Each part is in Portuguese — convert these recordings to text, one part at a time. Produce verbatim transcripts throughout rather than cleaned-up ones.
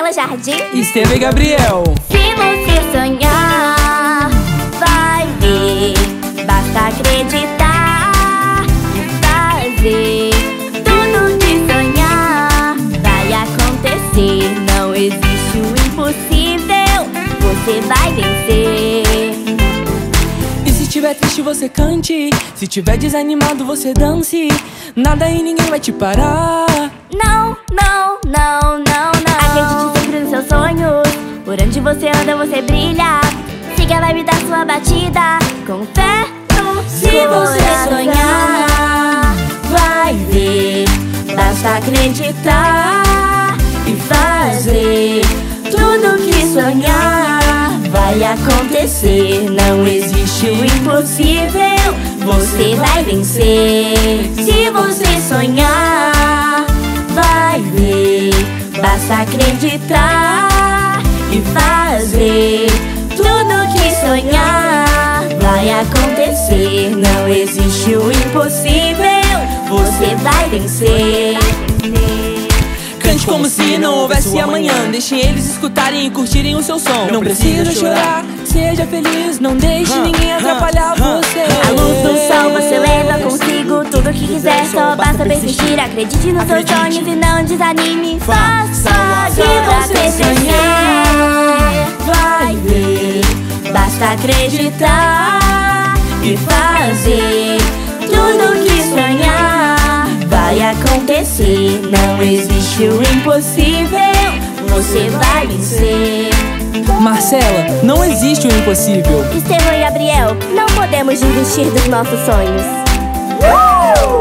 Marcela Jardim, Estevam e Gabriel. Se você sonhar, vai ver. Basta acreditar e fazer. Tudo que sonhar vai acontecer. Não existe o impossível, você vai vencer. E se tiver triste você cante, se tiver desanimado você dance. Nada e ninguém vai te parar. Não, não, não, não, não. Acredite sempre nos seus sonhos. Por onde você anda você brilha. Siga a vibe da sua batida, com fé no Se você sonhar, vai ver. Basta acreditar e fazer. Tudo que sonhar vai acontecer. Não existe o impossível, você vai vencer. Se você sonhar, vai ver. Basta acreditar e fazer. Tudo que sonhar vai acontecer. Não existe o impossível, você vai vencer. Cante como se não houvesse amanhã. Deixe eles escutarem e curtirem o seu som. Não precisa chorar, seja feliz. Não deixe ninguém atrapalhar você. A luz do sol você leva consigo. Tudo que quiser, só basta persistir. Acredite nos seus sonhos e não desanime. Faça Se você sonhar, vai ver. Basta acreditar e fazer. Tudo que sonhar vai acontecer. Não existe o impossível, você vai vencer. Marcela, não existe o impossível. Estevam e Gabriel, não podemos desistir dos nossos sonhos. Uh!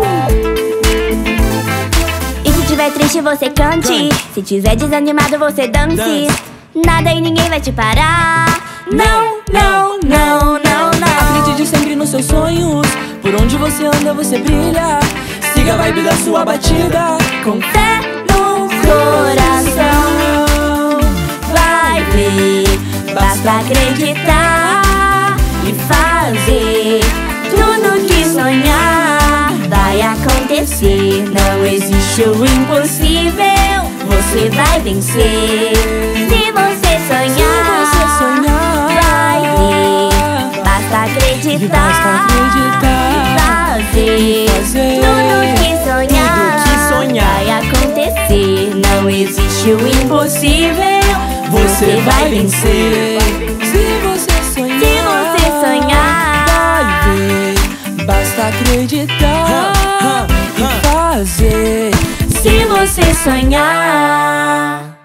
E se tiver triste você cante, se tiver desanimado você dance. Nada e ninguém vai te parar. Não, não, não, não, não. Acredite sempre nos seus sonhos. Por onde você anda você brilha. Siga a vibe da sua batida, com Fé no coração, vai ver. Basta acreditar e fazer. Tudo que sonhar vai acontecer. Não existe o impossível, você vai vencer. Se você sonhar, Se você sonhar, vai ver. Basta acreditar, basta acreditar e fazer. fazer. Tudo que sonhar, Tudo que sonhar vai acontecer. Não existe o impossível, você vai vencer. Se você sonhar, Se você sonhar, vai ver. Basta acreditar e fazer. se você sonhar.